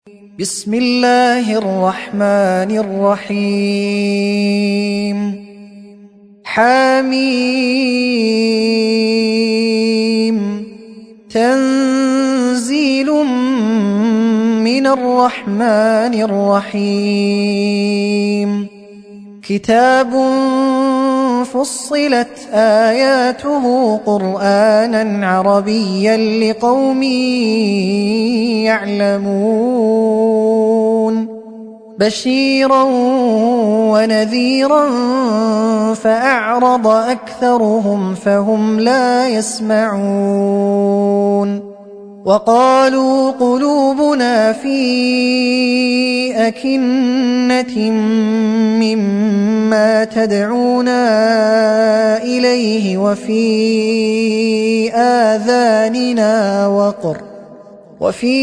بسم الله الرحمن الرحيم حميم تنزيل من الرحمن الرحيم كتاب فصلت آياته قرآنا عربيا لقوم يعلمون بشيرا ونذيرا فأعرض أكثرهم فهم لا يسمعون وقالوا قلوبنا في أكنة مما تدعونا إليه وفي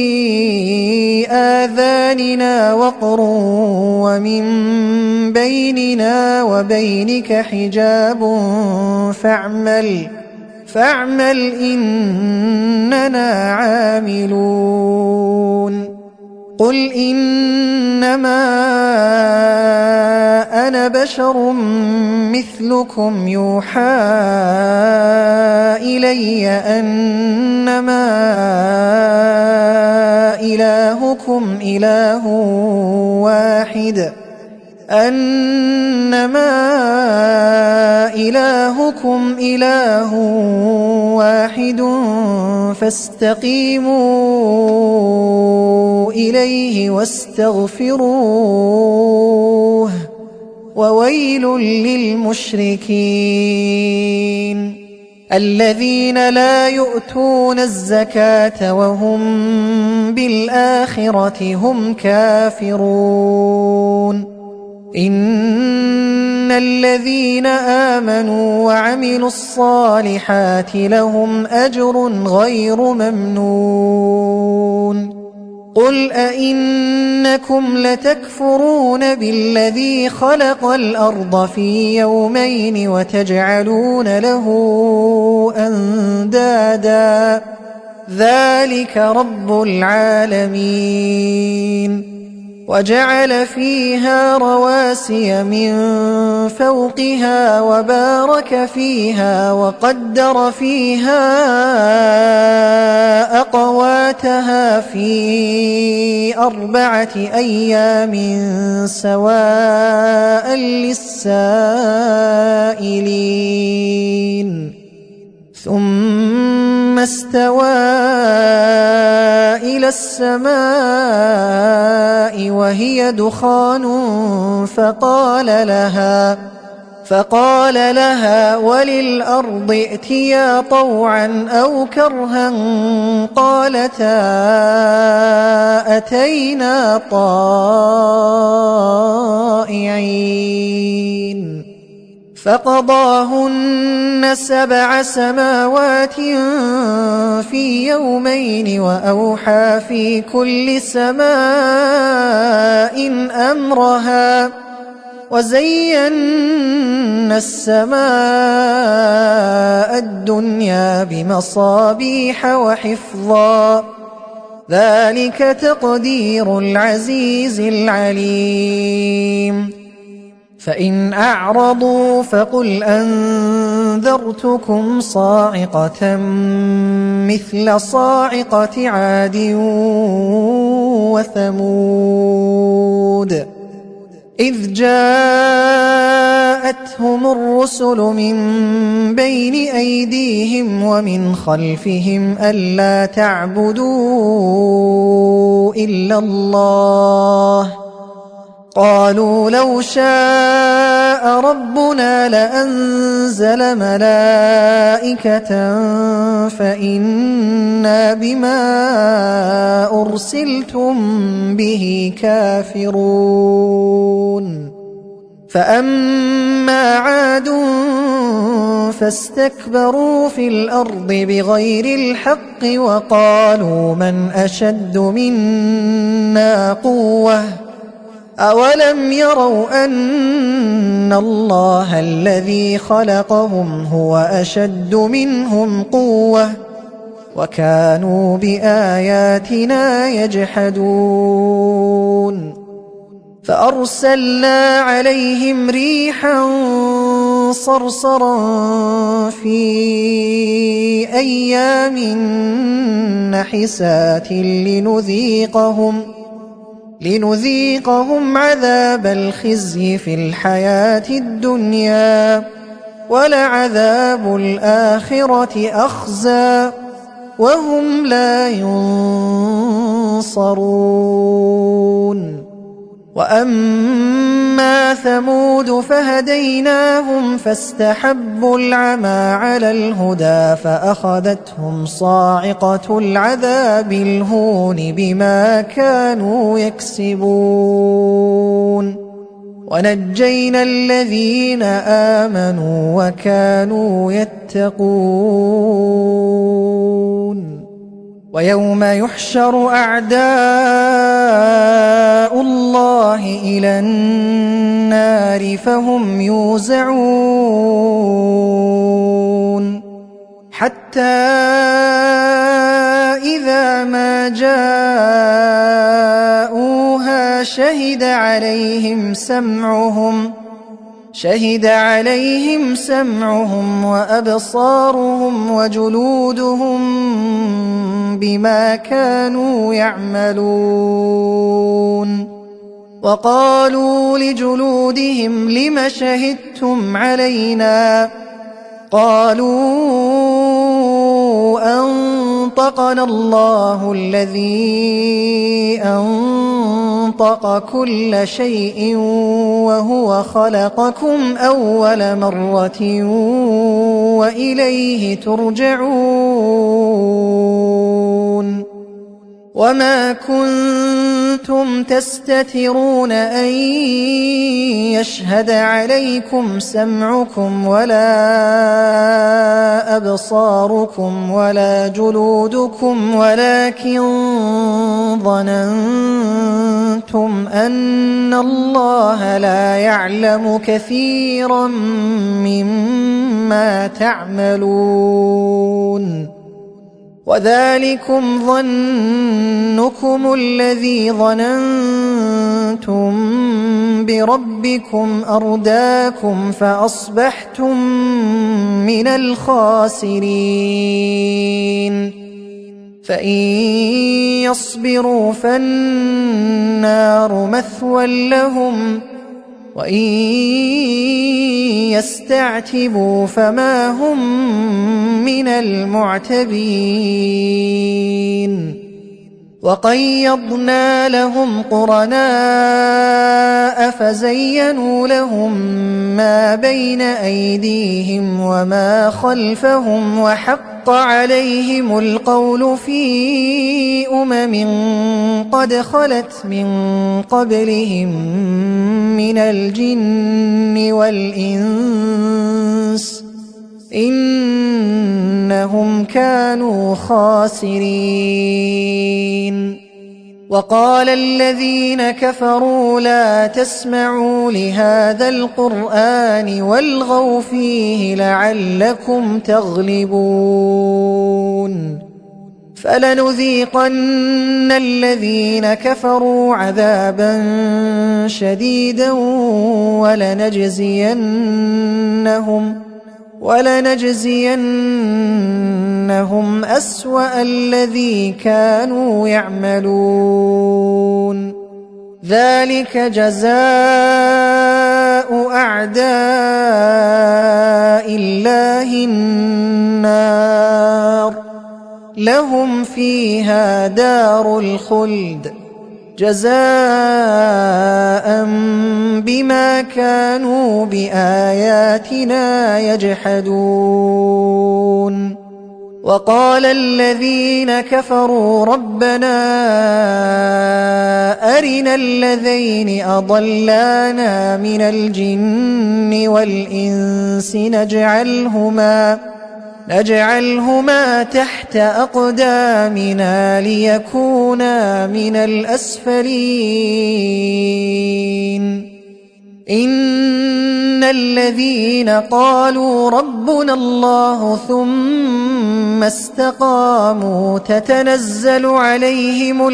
آذاننا وقر ومن بيننا وبينك حجاب فاعمل إننا عاملون قل إنما أنا بشر مثلكم يوحى إلي أنما إلهكم إله واحد فاستقيموا إليه واستغفروه وويل للمشركين الذين لا يؤتون الزكاة وهم بالآخرة هم كافرون إن الذين آمنوا وعملوا الصالحات لهم أجر غير ممنون قل أئنكم لتكفرون بالذي خلق الأرض في يومين وتجعلون له أندادا ذلك رب العالمين وجعل فيها رواسي من فوقها وبارك فيها وقدر فيها أقواتها في 4 أيام سواء للسائلين ثم استوى إلى السماء وهي دخان فقال لها وللأرض ائتيا طوعا أو كرها قالتا أتينا طائعين فقضاهن 7 سماوات في يومين وأوحى في كل سماء أمرها وزينا السماء الدنيا بمصابيح وحفظا ذلك تقدير العزيز العليم فإن أعرضوا فقل أنذرتكم صاعقة مثل صاعقة عاد وثمود إذ جاءتهم الرسل من بين أيديهم ومن خلفهم ألا تعبدوا إلا الله قالوا لو شاء ربنا لأنزل ملائكة فإنا بما أرسلتم به كافرون فأما عاد فاستكبروا في الأرض بغير الحق وقالوا من أشد منا قوة أولم يروا أن الله الذي خلقهم هو أشد منهم قوة وكانوا بآياتنا يجحدون فأرسلنا عليهم ريحا صرصرا في أيام نحسات لنذيقهم عذاب الخزي في الحياة الدنيا ولعذاب الآخرة أخزى وهم لا ينصرون وأما ثمود فهديناهم فاستحبوا العمى على الهدى فأخذتهم صاعقة العذاب الهون بما كانوا يكسبون ونجينا الذين آمنوا وكانوا يتقون ويوم يحشر أعداء الله إلى النار فهم يوزعون حتى إذا ما جاءوها شهد عليهم سمعهم وأبصارهم وجلودهم بما كانوا يعملون وقالوا لجلودهم لم شهدتم علينا قالوا أنطقنا الله الذي أنطق كل شيء وهو خلقكم أول مرة وإليه ترجعون وما كنتم تستترون أن يشهد عليكم سمعكم ولا أبصاركم ولا جلودكم ولكن ظننتم أن الله لا يعلم كثيرا مما تعملون وذلكم ظنكم الذي ظننتم بربكم أرداكم فأصبحتم من الخاسرين فإن يصبروا فالنار مثوى لهم وإن يستعتبوا فما هم من المعتبين وقيضنا لهم قرناء فزينوا لهم ما بين أيديهم وما خلفهم وحق عليهم القول في قد خلت من قبلهم من الجن والإنس إنهم كانوا خاسرين وقال الذين كفروا لا تسمعوا لهذا القرآن والغوا فيه لعلكم تغلبون فلنذيقن الذين كفروا عذابا شديدا ولنجزينهم أسوأ الذي كانوا يعملون ذلك جزاء أعداء الله النار لهم فيها دار الخلد جزاء بما كانوا بآياتنا يجحدون وقال الذين كفروا ربنا أرنا الذين أضلانا من الجن والإنس نجعلهما تحت أقدامنا ليكونا من الأسفلين إن الذين قالوا ربنا الله ثم استقاموا تتنزل عليهم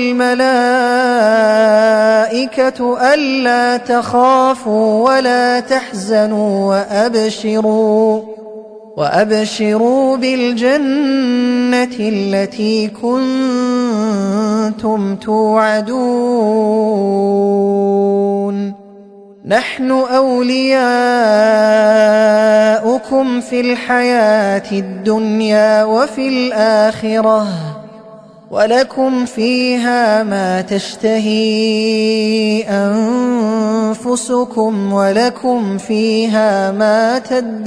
الملائكة ألا تخافوا ولا تحزنوا وأبشروا بالجنة التي كنتم توعدون نحن أولياؤكم في الحياة الدنيا وفي الآخرة ولكم فيها ما تشتهي أنفسكم ولكم فيها ما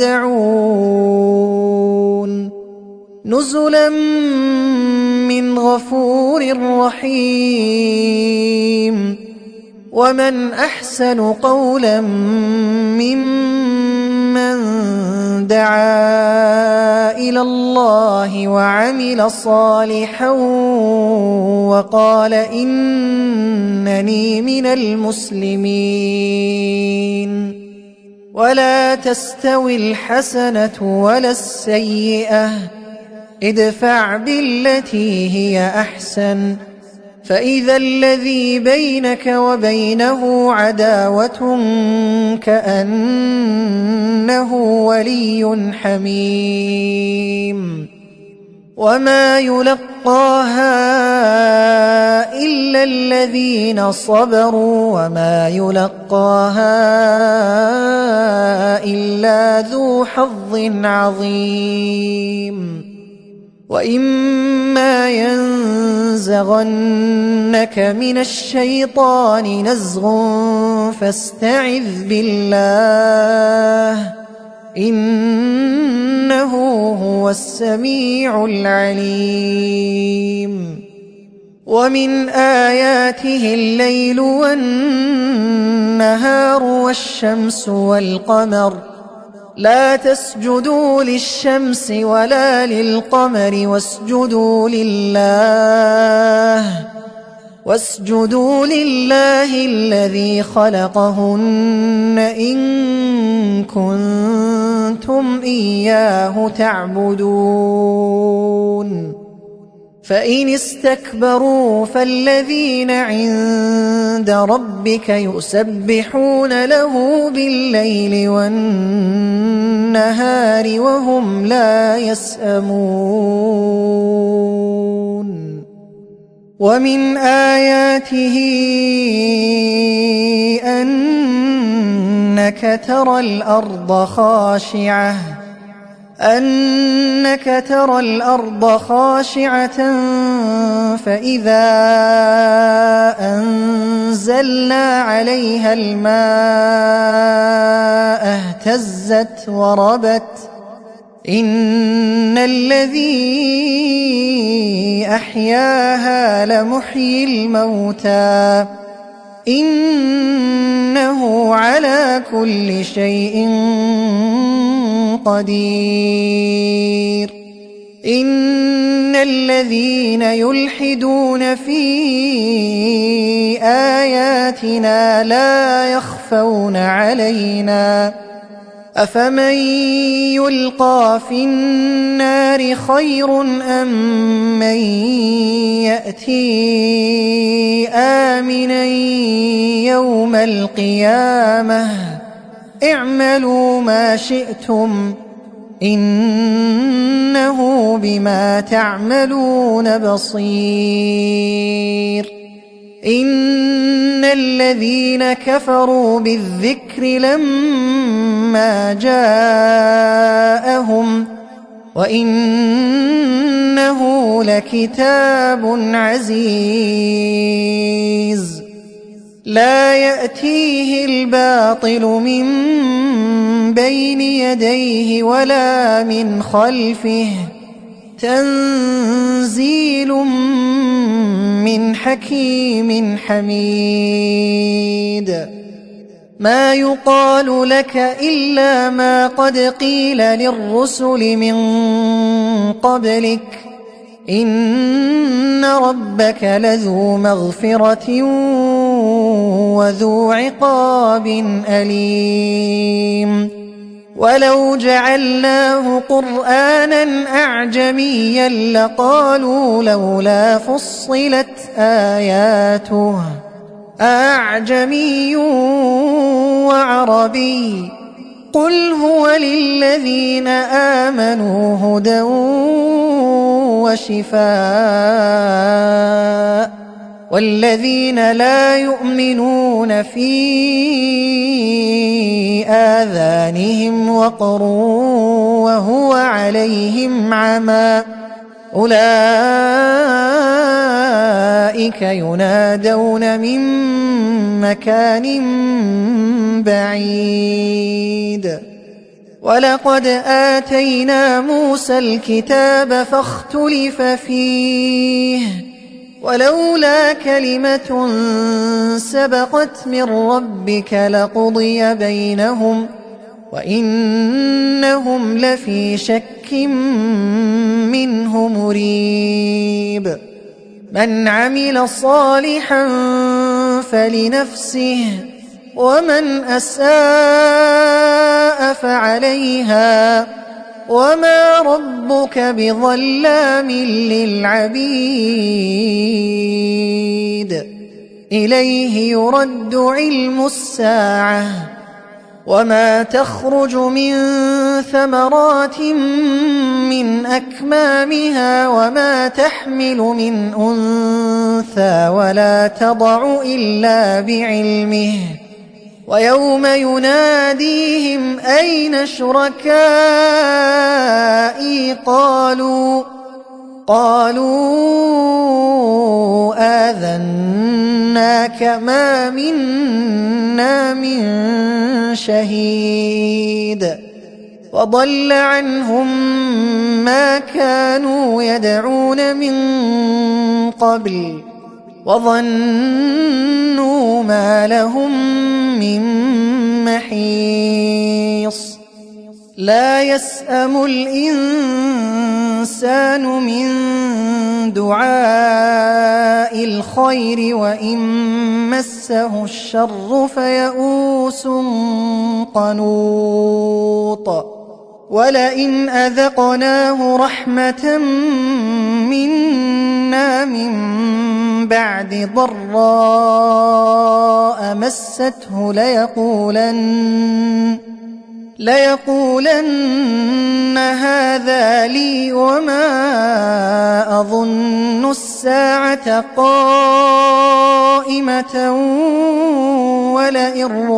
تدعون نزلا من غفور رحيم ومن أحسن قولا ممن دعا إلى الله وعمل صالحا وقال إنني من المسلمين ولا تستوي الحسنة ولا السيئة ادفع بالتي هي أحسن فإذا الذي بينك وبينه عداوة كأنه ولي حميم وما يلقاها إلا الذين صبروا وما يلقاها إلا ذو حظ عظيم وإما ينزغنك من الشيطان نزغ فاستعذ بالله إنه هو السميع العليم ومن آياته الليل والنهار والشمس والقمر لا تسجدوا للشمس ولا للقمر واسجدوا لله الذي خلقهن إن كنتم إياه تعبدون فإن استكبروا فالذين عند ربك يسبحون له بالليل والنهار وهم لا يسأمون ومن آياته أنك ترى الأرض خاشعة فإذا أنزلنا عليها الماء اهتزت وربت إن الذي أحياها لمحيي الموتى إنه على كل شيء قدير إن الذين يلحدون في آياتنا لا يخفون علينا أفمن يلقى في النار خير أم من يأتي آمنا يوم القيامة اعملوا ما شئتم إنه بما تعملون بصير إن الذين كفروا بالذكر لما جاءهم وإنه لكتاب عزيز لا يأتيه الباطل من بين يديه ولا من خلفه تنزيل من حكيم حميد ما يقال لك إلا ما قد قيل للرسل من قبلك إن ربك لذو مغفرة وذو عقاب أليم ولو جعلناه قرآنا أعجميا لقالوا لولا فصلت آياته أعجمي وعربي قل هو للذين آمنوا هدى وشفاء والذين لا يؤمنون في آذانهم وقر وهو عليهم عمى أولئك ينادون من مكان بعيد ولقد آتينا موسى الكتاب فاختلف فيه ولولا كلمة سبقت من ربك لقضي بينهم وإنهم لفي شك منه مريب من عمل صالحا فلنفسه ومن أساء فعليها وما ربك بظلام للعبيد إليه يرد علم الساعة وما تخرج من ثمرات من أكمامها وما تحمل من أنثى ولا تضع إلا بعلمه ويوم يناديهم أين شركائي قالوا آذناك ما منا من شهيد وضل عنهم ما كانوا يدعون من قبل وظنوا ما لهم من محيص لا يسأم الإنسان من دعاء الخير وإن مسه الشر فيئوس قنوط ولئن أذقناه رحمة منا من بعد ضراء مسته ليقولن هذا لي وما أظن الساعة قائمة ولئن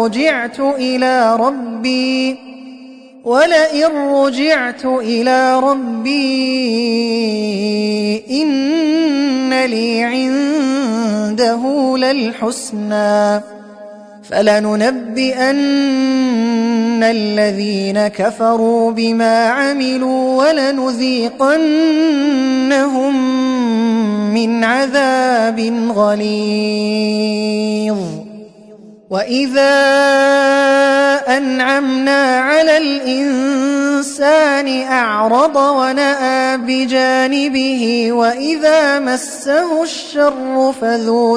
رجعت إلى ربي إن لي عنده للحسنى فلننبئن الذين كفروا بما عملوا ولنذيقنهم من عذاب غليظ وإذا أنعمنا على الإنسان أعرض ونأى بجانبه وإذا مسه الشر فذو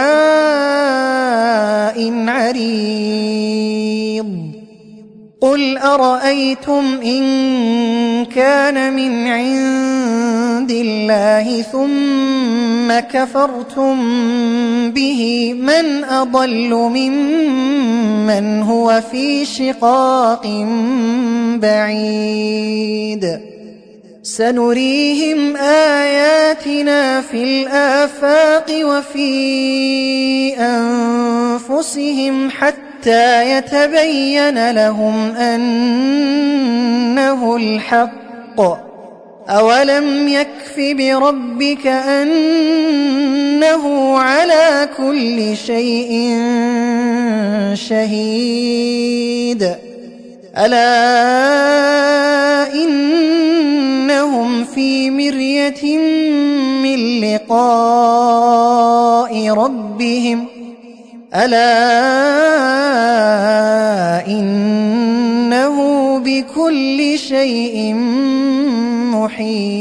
دعاء عريض قل أرأيتم إن كان من عند الله ثم كفرتم به من أضل ممن هو في شقاق بعيد سنريهم آياتنا في الآفاق وفي أنفسهم حتى يتبين لهم أنه الحق أولم يكف بربك أنه على كل شيء شهيد ألا إنهم في مرية من لقاء ربهم ألا إنه بكل شيء محيط